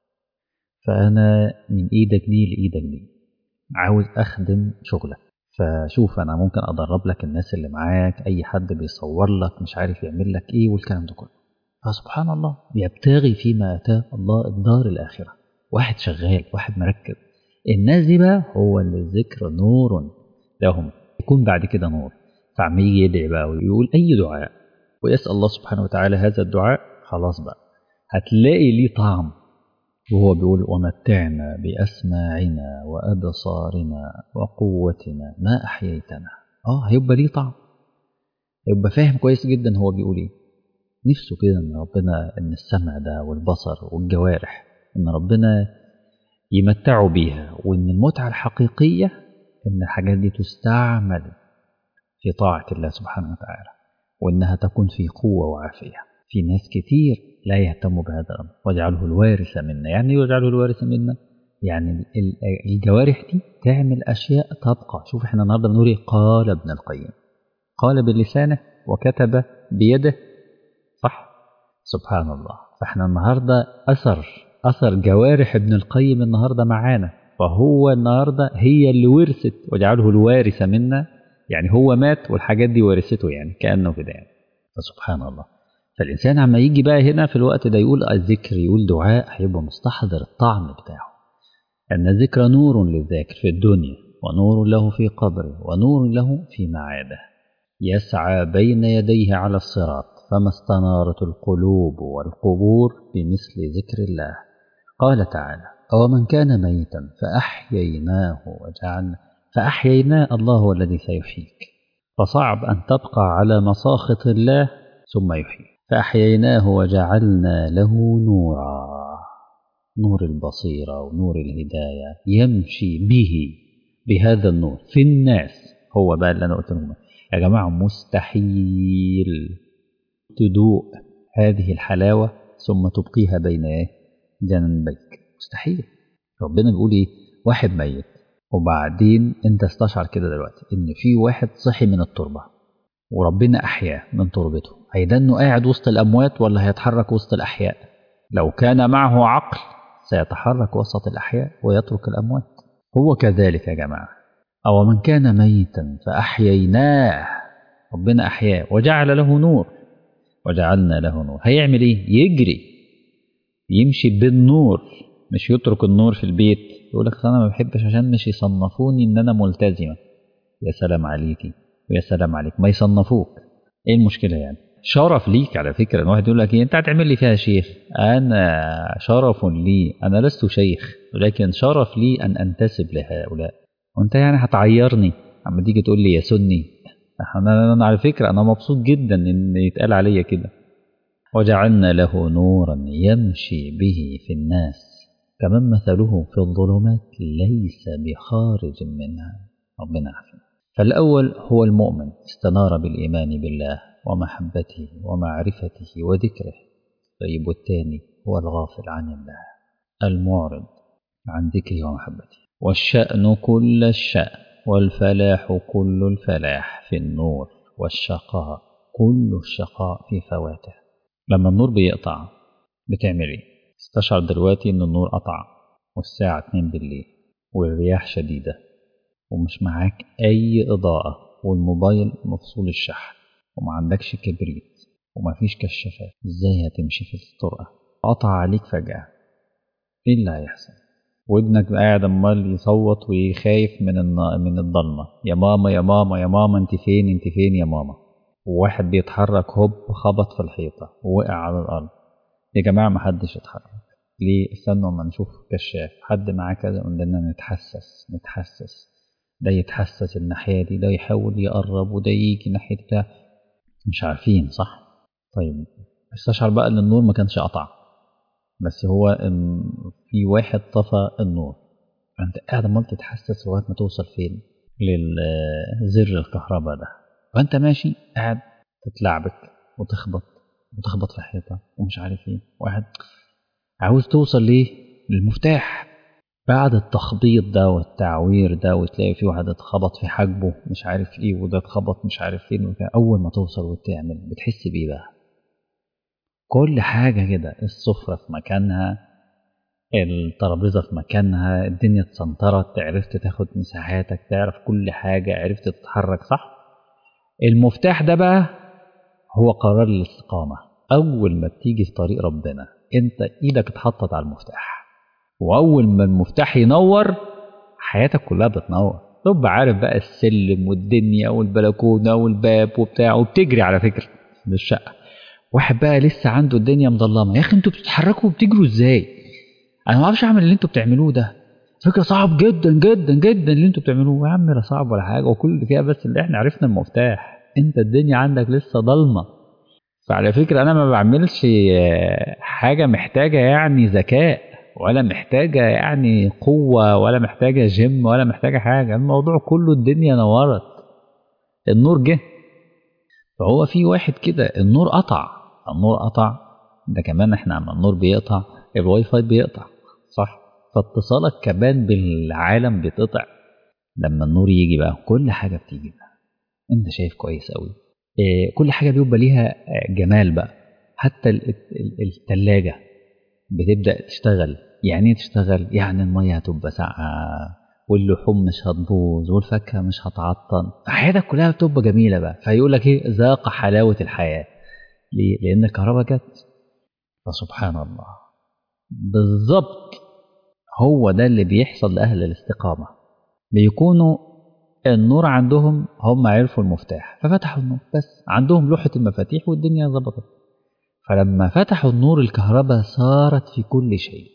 فأنا من إيدك دي لإيدك دي عاوز أخدم شغلك، فشوف أنا ممكن أدرب لك الناس اللي معاك، أي حد بيصور لك مش عارف يعمل لك إيه والكلام ده كله. فسبحان الله يبتغي فيما آتاه الله الدار الآخرة. واحد شغال، واحد مركز. الناس دي بقى هو اللي الذكر نور لهم، يكون بعد كده نور. فعم يجي يدعي بقى ويقول أي دعاء ويسأل الله سبحانه وتعالى هذا الدعاء، خلاص بقى هتلاقي ليه طعم. وهو بيقول ومتعنا بأسماعنا وأبصارنا وقوتنا ما أحييتنا. آه هيبقى ليه طعم، هيبقى فاهم كويس جدا هو بيقول إيه. نفسه كده ان ربنا، ان السمع ده والبصر والجوارح ان ربنا يمتعوا بيها، وان المتعة الحقيقية ان الحاجات دي تستعمل في طاعة الله سبحانه وتعالى، وانها تكون في قوة وعافية. في ناس كتير لا يهتموا بهذا الامر. واجعله الوارث منا، يعني واجعله الوارث منا يعني الجوارح دي تعمل اشياء تبقى. شوف احنا النهارده بنقول قال ابن القيم، قال بلسانه وكتب بيده، صح؟ سبحان الله. فاحنا النهارده اثر اثر جوارح ابن القيم النهارده معانا، فهو النهارده هي اللي ورثت. واجعله الوارث منا يعني هو مات والحاجات دي ورثته، يعني كانه كده يعني. فسبحان الله. فالانسان عما يجي بقى هنا في الوقت ده يقول الذكر، يقول دعاء، هيبقى مستحضر الطعم بتاعه. ان الذكر نور للذاكر في الدنيا، ونور له في قبره، ونور له في معاده. يسعى بين يديه على الصراط، فما استنارت القلوب والقبور بمثل ذكر الله. قال تعالى: أو من كان ميتا فأحييناه وجعلنا فأحييناه الله هو الذي سيحييك. فصعب أن تبقى على مساخط الله ثم يحيي. فأحييناه وجعلنا له نورا، نور البصيرة ونور الهداية، يمشي به بهذا النور في الناس. هو بقى اللي أنا قلت لهم يا جماعة، مستحيل تدوق هذه الحلاوة ثم تبقيها بين جنبيك، مستحيل. ربنا بيقول ايه؟ واحد ميت وبعدين انت استشعر كده دلوقتي ان في واحد صحي من التربة وربنا احياه من تربته، هيدنه قاعد وسط الاموات ولا هيتحرك وسط الاحياء؟ لو كان معه عقل سيتحرك وسط الاحياء ويترك الاموات. هو كذلك يا جماعة. أو من كان ميتا فأحييناه، ربنا أحياه وجعل له نور، وجعلنا له نور. هيعمل إيه؟ يجري يمشي بالنور، مش يترك النور في البيت يقول لك أنا ما بحبش عشان مش يصنفوني إن أنا ملتزمة. يا سلام عليكي ويا سلام عليك، ما يصنفوك، إيه المشكلة يعني؟ شرف ليك على فكرة. الواحد يقول لك إيه أنت هتعمل لي فيها شيخ؟ أنا شرف لي، أنا لست شيخ، ولكن شرف لي أن أنتسب لهؤلاء. وانت يعني هتعيرني اما تيجي تقول لي يا سني؟ انا, أنا على فكره انا مبسوط جدا ان يتقال عليا كده. وجعلنا له نورا يمشي به في الناس كمن مثله في الظلمات ليس بخارج منها. ربنا عافينا. فالاول هو المؤمن استنار بالايمان بالله ومحبته ومعرفته وذكره. طيب والثاني هو الغافل عن الله المعرض عن ذكره ومحبته. والشأن كل الشأن والفلاح كل الفلاح في النور، والشقاء كل الشقاء في فواته. لما النور بيقطع بتعمل ايه؟ استشعر دلوقتي ان النور قطع والساعة اتنين بالليل والرياح شديدة ومش معاك اي اضاءة والموبايل مفصول الشحن وما عندكش كبريت ومفيش كشافات. ازاي هتمشي في الطرقة؟ قطع عليك فجأة، ايه اللي هيحصل؟ وابنك قاعد عمال يصوت وخايف من من الضلمه، يا ماما يا ماما يا ماما انت فين انت فين يا ماما. وواحد بيتحرك هوب خبط في الحيطه ووقع على الارض. يا جماعه ما حدش يتحرك ليه؟ استنوا اما نشوف كشاف. حد معاه كذا؟ قلنا نتحسس نتحسس، ده يتحسس الناحيه دي، ده يحاول يقرب وده يجي ناحيه ده، مش عارفين صح. طيب استشعر بقى ان النور ما كانش قطع، بس هو إن في واحد طفى النور، فانت قاعد عمال تتحسس لغايه ما توصل فين؟ للزر الكهرباء ده، فانت ماشي قاعد تتلعبك وتخبط وتخبط في الحيطه ومش عارف ايه. واحد عاوز توصل ليه؟ للمفتاح. بعد التخبيط ده والتعوير ده وتلاقي في واحد اتخبط في حاجبه مش عارف ايه، وده اتخبط مش عارف فين وكده. اول ما توصل وتعمل بتحس بايه بقى؟ كل حاجة كده، السفرة في مكانها، الترابيزة في مكانها، الدنيا اتسنطرت، عرفت تاخد مساحاتك، تعرف كل حاجة، عرفت تتحرك صح. المفتاح ده بقى هو قرار الاستقامة. أول ما بتيجي في طريق ربنا أنت إيدك اتحطت على المفتاح، وأول ما المفتاح ينور حياتك كلها بتنور. تبقى عارف بقى السلم والدنيا والبلكونة والباب وبتاع، وبتجري على فكرة للشقة. واحد بقى لسه عنده الدنيا مظلمه، يا اخي انتوا بتتحركوا وبتجروا ازاي؟ انا ما اعرفش اعمل اللي انتوا بتعملوه ده، فكره صعب جدا جدا جدا اللي انتوا بتعملوه. يا عم لا صعب ولا حاجه، وكل اللي فيها بس اللي احنا عرفنا المفتاح، انت الدنيا عندك لسه ضلمه. فعلى فكرة أنا ما بعملش حاجة محتاجة يعني ذكاء، ولا محتاجة يعني قوة، ولا محتاجة جيم، ولا محتاجة حاجة. الموضوع كله الدنيا نورت، النور جه. فهو في واحد كده النور قطع، النور قطع ده كمان. احنا عم النور بيقطع الواي فاي بيقطع، صح؟ فاتصالك كمان بالعالم بيتقطع. لما النور يجي بقى كل حاجة بتيجي بقى، انت شايف كويس قوي. إيه، كل حاجة بيبقى ليها جمال بقى. حتى التلاجة بتبدأ تشتغل. يعني ايه تشتغل؟ يعني المية هتبقى ساقعة، واللحوم مش هتبوظ، والفاكهة مش هتعطل، حياتك كلها بتبقى جميلة بقى. فيقول لك ايه؟ ذاق حلاوة الحياة. ليه؟ لأن الكهرباء جت. فسبحان الله، بالظبط هو ده اللي بيحصل لأهل الاستقامة. بيكونوا النور عندهم، هم عرفوا المفتاح ففتحوا النور، بس عندهم لوحة المفاتيح والدنيا ظبطت. فلما فتحوا النور الكهرباء صارت في كل شيء.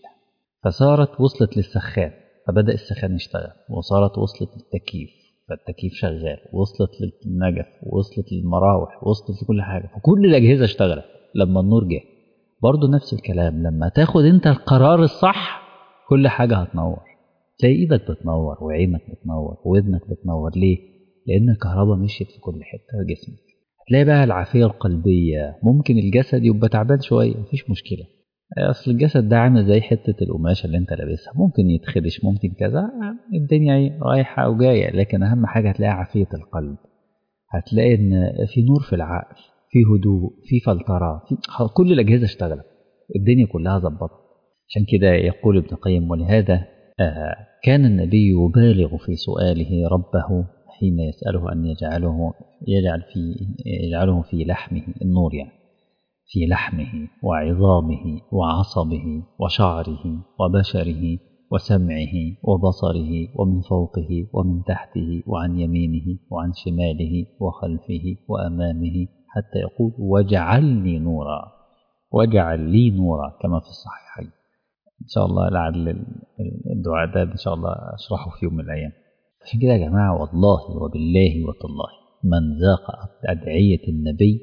فصارت وصلت للسخان، فبدأ السخان يشتغل، وصارت وصلت للتكييف فالتكييف شغال، وصلت للنجف، وصلت للمراوح، وصلت لكل حاجة، فكل الأجهزة اشتغلت لما النور جه. برضو نفس الكلام، لما تاخد انت القرار الصح كل حاجة هتنور. تلاقي ايدك بتنور، وعينك بتنور، وودنك بتنور. ليه؟ لأن الكهرباء مشيت في كل حتة في جسمك. هتلاقي بقى العافية القلبية. ممكن الجسد يبقى تعبان شوية، مفيش مشكلة. اصل الجسد ده عامل زي حته القماشه اللي انت لابسها، ممكن يتخدش، ممكن كذا، الدنيا رايحه وجايه. لكن اهم حاجه هتلاقي عافيه القلب، هتلاقي ان في نور في العقل، في هدوء، في فلتره، في كل الاجهزه اشتغلت، الدنيا كلها ظبطت. عشان كده يقول ابن القيم: ولهذا آه كان النبي يبالغ في سؤاله ربه حين يساله ان يجعله يجعل في يجعله في لحمه النور، يعني في لحمه وعظامه وعصبه وشعره وبشره وسمعه وبصره، ومن فوقه ومن تحته وعن يمينه وعن شماله وخلفه وأمامه، حتى يقول: واجعلني نورا، واجعل لي نورا، كما في الصحيحين. إن شاء الله لعل الدعاء ده إن شاء الله أشرحه في يوم من الأيام. عشان كده يا جماعة، والله وبالله وتالله، من ذاق أدعية النبي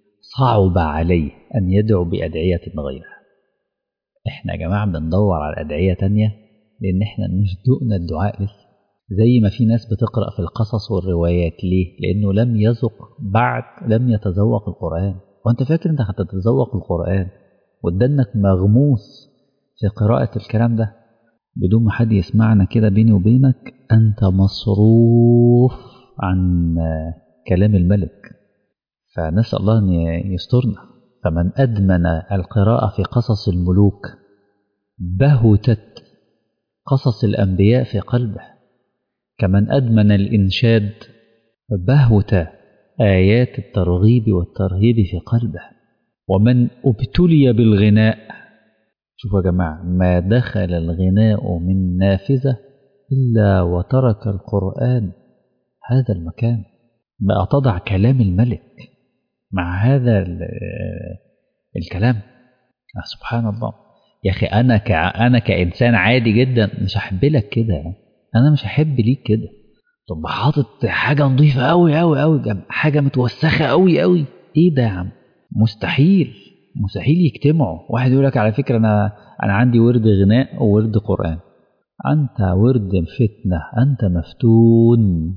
صعب عليه أن يدعو بأدعية غيرها. إحنا يا جماعة بندور على أدعية تانية لأن إحنا مش دقنا الدعاء لسه. زي ما في ناس بتقرأ في القصص والروايات، ليه؟ لأنه لم يذق بعد، لم يتذوق القرآن. وأنت فاكر أنت هتتذوق القرآن ودنك مغموس في قراءة الكلام ده بدون ما حد يسمعنا كده بيني وبينك؟ أنت مصروف عن كلام الملك. فنسأل الله أن يسترنا. فمن أدمن القراءة في قصص الملوك بهتت قصص الأنبياء في قلبه، كمن أدمن الإنشاد بهت آيات الترغيب والترهيب في قلبه. ومن ابتلي بالغناء، شوفوا يا جماعة، ما دخل الغناء من نافذة إلا وترك القرآن هذا المكان. بقى تضع كلام الملك مع هذا الكلام. سبحان الله يا أخي، أنا ك... أنا كإنسان عادي جدا مش هحب لك كده، أنا مش هحب ليك كده. طب حاطط حاجة نظيفة أوي أوي أوي جنب حاجة متوسخة أوي أوي، إيه ده يا عم؟ مستحيل مستحيل يجتمعوا. واحد يقول لك على فكرة أنا أنا عندي ورد غناء وورد قرآن. أنت ورد فتنة، أنت مفتون.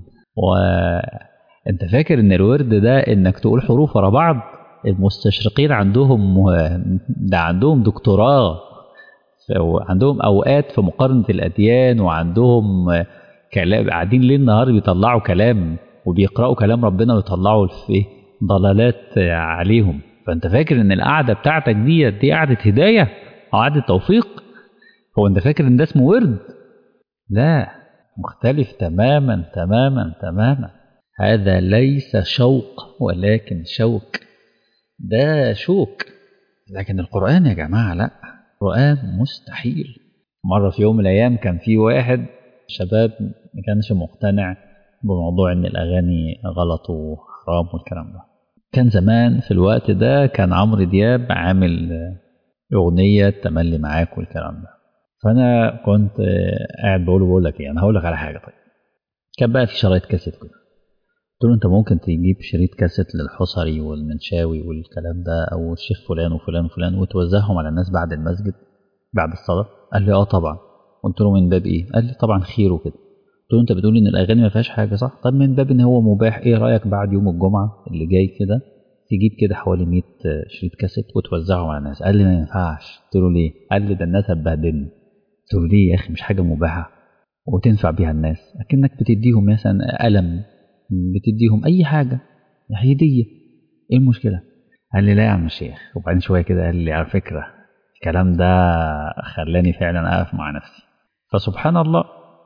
وأنت فاكر إن الورد ده إنك تقول حروف ورا بعض؟ المستشرقين عندهم ده عندهم دكتوراه، وعندهم أوقات في مقارنة الأديان، وعندهم كلام قاعدين ليل نهار بيطلعوا كلام وبيقرأوا كلام ربنا ويطلعوا في ضلالات عليهم. فأنت فاكر إن القعدة بتاعتك دي دي قعدة هداية أو قعدة توفيق؟ هو أنت فاكر إن ده اسمه ورد؟ لا، مختلف تماما تماما تماما. هذا ليس شوق ولكن شوك، ده شوك. لكن القرآن يا جماعة لا، القرآن مستحيل. مرة في يوم من الأيام كان في واحد شباب ما كانش مقتنع بموضوع إن الأغاني غلط وحرام والكلام ده. كان زمان في الوقت ده كان عمرو دياب عامل أغنية تملي معاك والكلام ده. فأنا كنت قاعد بقول بقول لك إيه، أنا هقول لك على حاجة. طيب كان بقى في شرايط كاسيت كده، قلت له أنت ممكن تجيب شريط كاسيت للحصري والمنشاوي والكلام ده أو الشيخ فلان وفلان وفلان وتوزعهم على الناس بعد المسجد بعد الصلاة؟ قال لي اه طبعا. قلت له من باب ايه؟ قال لي طبعا خير وكده. قلت له انت بتقول ان الاغاني ما فيهاش حاجه صح؟ طب من باب ان هو مباح، ايه رايك بعد يوم الجمعه اللي جاي كده تجيب كده حوالي مية شريط كاسيت وتوزعهم على الناس؟ قال لي ما ينفعش. قلت له ليه؟ قال لي ده الناس هتبهدلني. قلت له ليه يا اخي؟ مش حاجه مباحه وتنفع بيها الناس، اكنك بتديهم مثلا قلم، بتديهم اي حاجه هديه، ايه المشكله؟ قال لي لا يا عم الشيخ. وبعدين شويه كده قال لي على فكره الكلام ده خلاني فعلا اقف مع نفسي. فسبحان الله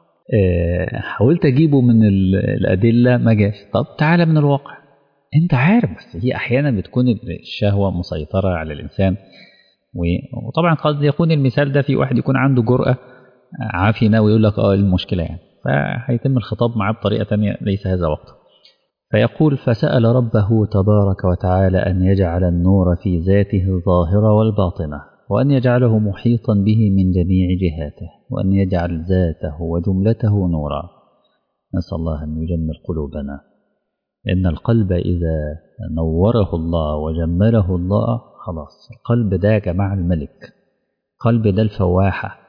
حاولت اجيبه من الادله ما جاش. طب تعالى من الواقع، انت عارف بس هي احيانا بتكون الشهوه مسيطره على الانسان، وطبعا قد يكون المثال ده في واحد يكون عنده جرأه عافية ويقول لك اه المشكله يعني، فهيتم الخطاب معاه بطريقه تانية ليس هذا وقته. فيقول فسأل ربه تبارك وتعالى أن يجعل النور في ذاته الظاهرة والباطنة، وأن يجعله محيطا به من جميع جهاته، وأن يجعل ذاته وجملته نورا. نسأل الله أن يجمل قلوبنا، إن القلب إذا نوره الله وجمله الله خلاص القلب ده يا جماعة الملك، القلب ده الفواحة.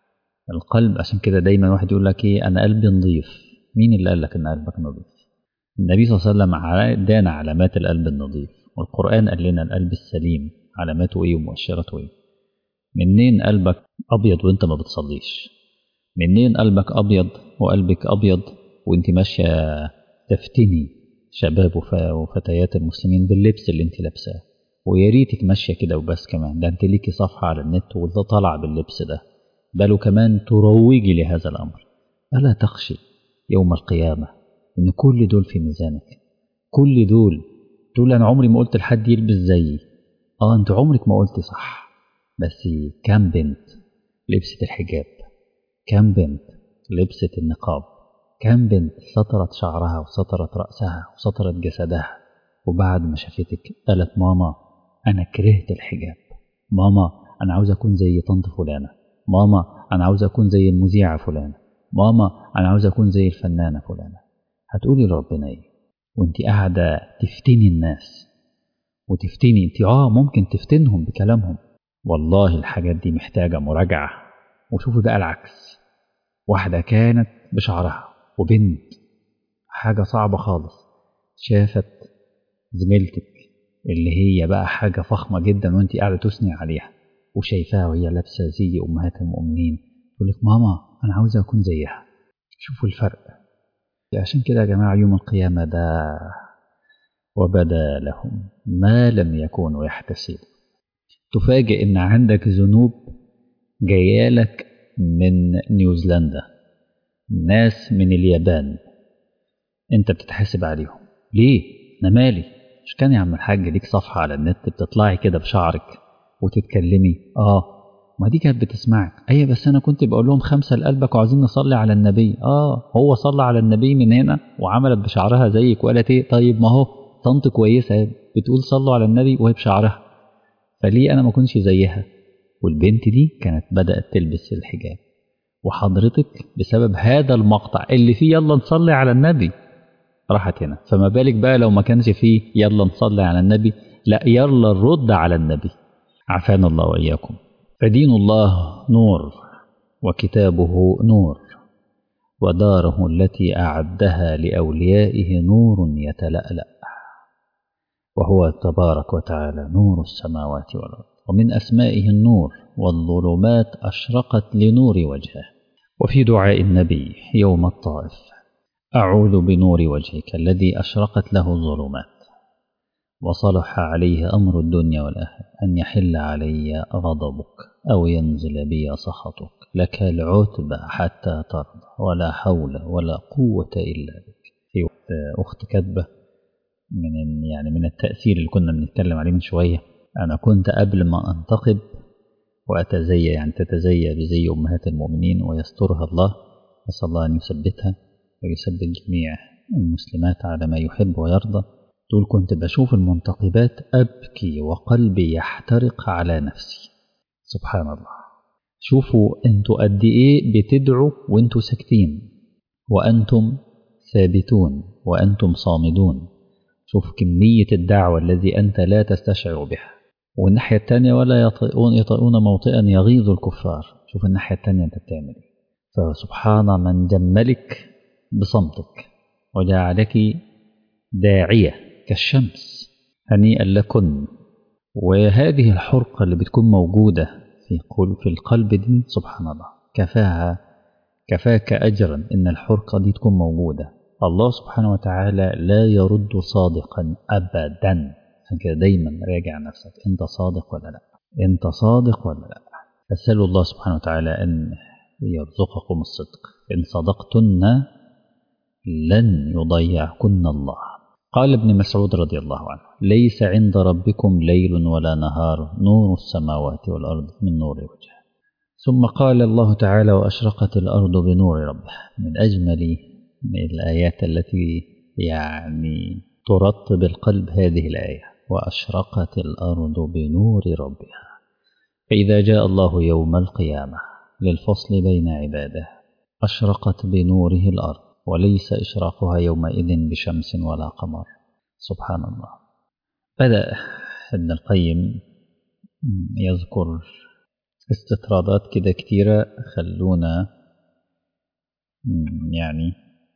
القلب عشان كده دايما واحد يقول لك إيه أنا قلبي نظيف. مين اللي قال لك إن قلبك نظيف؟ النبي صلى الله عليه وسلم ادانا علامات القلب النظيف، والقرآن قال لنا القلب السليم علاماته ايه ومؤشراته ايه. منين قلبك ابيض وانت ما بتصليش؟ منين قلبك ابيض وقلبك ابيض وانت ماشيه تفتني شباب وفتيات المسلمين باللبس اللي انت لابساه؟ ويا ريتك ماشيه كده وبس، كمان ده انت ليكي صفحه على النت واللي طالع باللبس ده، بل كمان تروجي لهذا الامر. الا تخشي يوم القيامه ان كل دول في ميزانك؟ كل دول تقول انا عمري ما قلت لحد يلبس زيي. اه انت عمرك ما قلت صح، بس كام بنت لبست الحجاب؟ كام بنت لبست النقاب؟ كام بنت سطرت شعرها وسطرت رأسها وسطرت جسدها وبعد ما شافتك قالت ماما انا كرهت الحجاب، ماما انا عاوز اكون زي طنط فلانة، ماما انا عاوز اكون زي المذيعة فلانة، ماما انا عاوز اكون زي الفنانة فلانة؟ هتقولي لربنا ايه وانت قاعدة تفتني الناس وتفتني انت؟ اه ممكن تفتنهم بكلامهم. والله الحاجات دي محتاجة مراجعة. وشوفوا بقى العكس، واحدة كانت بشعرها وبنت حاجة صعبة خالص، شافت زميلتك اللي هي بقى حاجة فخمة جدا وانت قاعدة تثني عليها وشايفاها وهي لابسة زي أمهات المؤمنين، تقول لك ماما أنا عاوزة أكون زيها. شوفوا الفرق. عشان كده يا جماعة يوم القيامة ده وبدا لهم ما لم يكونوا يحتسبوا. تفاجئ ان عندك ذنوب جايالك من نيوزيلندا، ناس من اليابان، انت بتتحاسب عليهم ليه؟ انا مالي؟ مش كان يا عم الحاج ليك صفحة على النت بتطلعي كده بشعرك وتتكلمي؟ اه ما دي كانت بتسمعك. ايه بس انا كنت بقول لهم خمسة لقلبك وعايزين نصلي على النبي. اه هو صلى على النبي من هنا وعملت بشعرها زيك وقالت ايه؟ طيب ما هو طنط كويسة بتقول صلوا على النبي وهي بشعرها، فليه انا ما كنش زيها؟ والبنت دي كانت بدأت تلبس الحجاب، وحضرتك بسبب هذا المقطع اللي فيه يلا نصلي على النبي راحت هنا. فما بالك بقى لو ما كانش فيه يلا نصلي على النبي، لا يلا الرد على النبي. عافانا الله وإياكم. فدين الله نور وكتابه نور وداره التي أعدها لأوليائه نور يتلألأ، وهو تبارك وتعالى نور السماوات والأرض. ومن أسمائه النور، والظلمات أشرقت لنور وجهه. وفي دعاء النبي يوم الطائف أعوذ بنور وجهك الذي أشرقت له الظلمات وصلح عليه أمر الدنيا والآخرة أن يحل علي غضبك أو ينزل بي سخطك، لك العتبى حتى ترضى ولا حول ولا قوة إلا بك. في أخت كاتبة من يعني من التأثير اللي كنا بنتكلم عليه من شوية، أنا كنت قبل ما أنتقب وأتزيى يعني تتزيى بزي أمهات المؤمنين ويسترها الله، أسأل الله أن يثبتها ويثبت جميع المسلمات على ما يحب ويرضى. تقول كنت بشوف المنتقبات أبكي وقلبي يحترق على نفسي. سبحان الله. شوفوا أنتوا قد إيه بتدعوا وأنتوا ساكتين وأنتم ثابتون وأنتم صامدون. شوف كمية الدعوة الذي أنت لا تستشعر بها. والناحية التانية ولا يطئون, يطئون موطئا يغيظ الكفار. شوف الناحية التانية أنت بتعمل. فسبحان من جملك بصمتك وجعلك داعية كالشمس. هنيئا لكن. وهذه الحرقة اللي بتكون موجودة في في القلب دي سبحان الله كفاها كفاك أجرا إن الحرقة دي تكون موجودة. الله سبحانه وتعالى لا يرد صادقا أبدا. عشان كده دايما راجع نفسك، أنت صادق ولا لا؟ أنت صادق ولا لا؟ أسأل الله سبحانه وتعالى أن يرزقكم الصدق. إن صدقتن لن يضيعكن الله. قال ابن مسعود رضي الله عنه: ليس عند ربكم ليل ولا نهار نور السماوات والأرض من نور وجهه. ثم قال الله تعالى: وأشرقت الأرض بنور ربها. من أجمل الآيات التي يعني ترطب القلب هذه الآية: وأشرقت الأرض بنور ربها. فإذا جاء الله يوم القيامة للفصل بين عباده أشرقت بنوره الأرض، وليس إشراقها يومئذ بشمس ولا قمر. سبحان الله. بدأ ابن القيم يذكر استطرادات كده كتيرة. خلونا يعني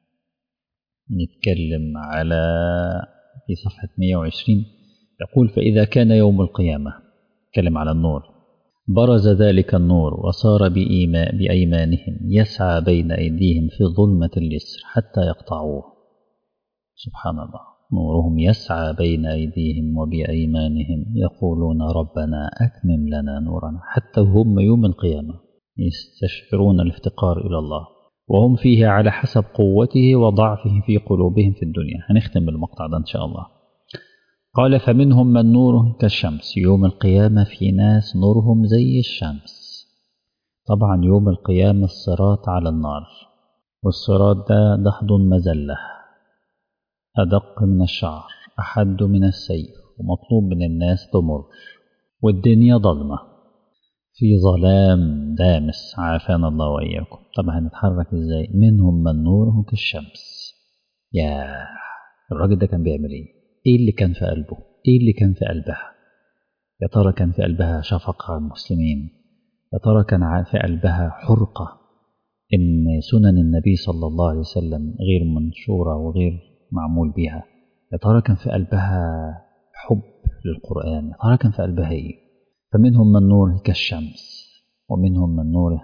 نتكلم على في صفحة مئة وعشرين. يقول: فإذا كان يوم القيامة، تكلم على النور، برز ذلك النور وصار بأيمانهم يسعى بين أيديهم في ظلمة الجسر حتى يقطعوه. سبحان الله. نورهم يسعى بين أيديهم وبأيمانهم يقولون ربنا أتمم لنا نورنا. حتى هم يوم القيامة يستشعرون الافتقار إلى الله، وهم فيه على حسب قوته وضعفه في قلوبهم في الدنيا. هنختم بالمقطع ده إن شاء الله. قال: فمنهم من نوره كالشمس. يوم القيامة في ناس نورهم زي الشمس. طبعا يوم القيامة الصراط على النار، والصراط ده دحض مزلة أدق من الشعر أحد من السيف، ومطلوب من الناس تمر، والدنيا ظلمة في ظلام دامس عافانا الله وإياكم. طبعا هنتحرك إزاي؟ منهم من نوره كالشمس. يا الراجل ده كان بيعمل إيه؟ إيه اللي كان في قلبه؟ إيه اللي كان في قلبها؟ يا ترى كان في قلبها شفقة على المسلمين؟ يا ترى كان في قلبها حرقة إن سنن النبي صلى الله عليه وسلم غير منشورة وغير معمول بها؟ يا ترى كان في قلبها حب للقرآن؟ يا ترى كان في قلبها إيه؟ فمنهم من نوره كالشمس، ومنهم من نوره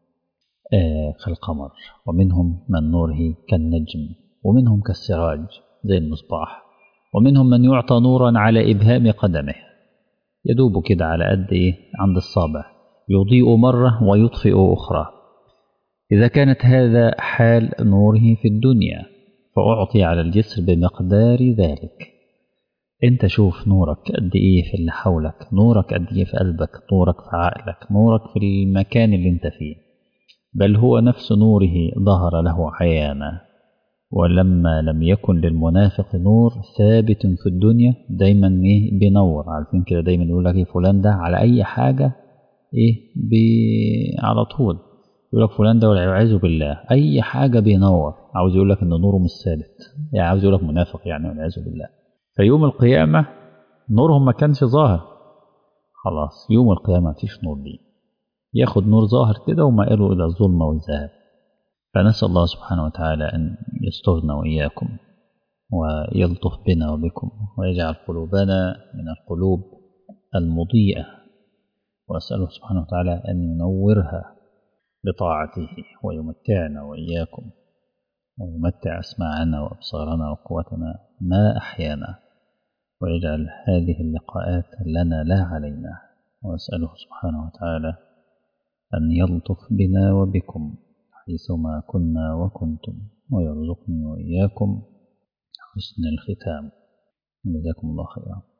آه كالقمر، ومنهم من نوره كالنجم، ومنهم كالسراج زي المصباح، ومنهم من يعطى نورا على إبهام قدمه، يدوب كده على قد إيه عند الصابع، يضيء مرة ويطفئ أخرى. إذا كانت هذا حال نوره في الدنيا فأعطي على الجسر بمقدار ذلك. أنت شوف نورك قد إيه في اللي حولك، نورك قد إيه في قلبك، نورك في عقلك، نورك في المكان اللي أنت فيه. بل هو نفس نوره ظهر له عيانا. ولما لم يكن للمنافق نور ثابت في الدنيا دايما إيه بينور. عارفين كده دايما يقول لك إيه فلان ده على أي حاجة إيه بي على طول يقول لك فلان ده والعياذ بالله أي حاجة بينور. عاوز يقول لك إن نوره مش ثابت، يعني عاوز يقول لك منافق يعني والعياذ بالله. فيوم القيامة نورهم ما كانش ظاهر. خلاص يوم القيامة مفيش نور دي، ياخد نور ظاهر كده وما إله إلى الظلمة والذهاب. فنسأل الله سبحانه وتعالى أن يسترنا وإياكم ويلطف بنا وبكم ويجعل قلوبنا من القلوب المضيئة، وأسأله سبحانه وتعالى أن ينورها بطاعته ويمتعنا وإياكم ويمتع أسماعنا وأبصارنا وقوتنا ما أحيانا، ويجعل هذه اللقاءات لنا لا علينا. وأسأله سبحانه وتعالى أن يلطف بنا وبكم حيثما كنا وكنتم، ويرزقني وإياكم حسن الختام. جزاكم الله خيرا.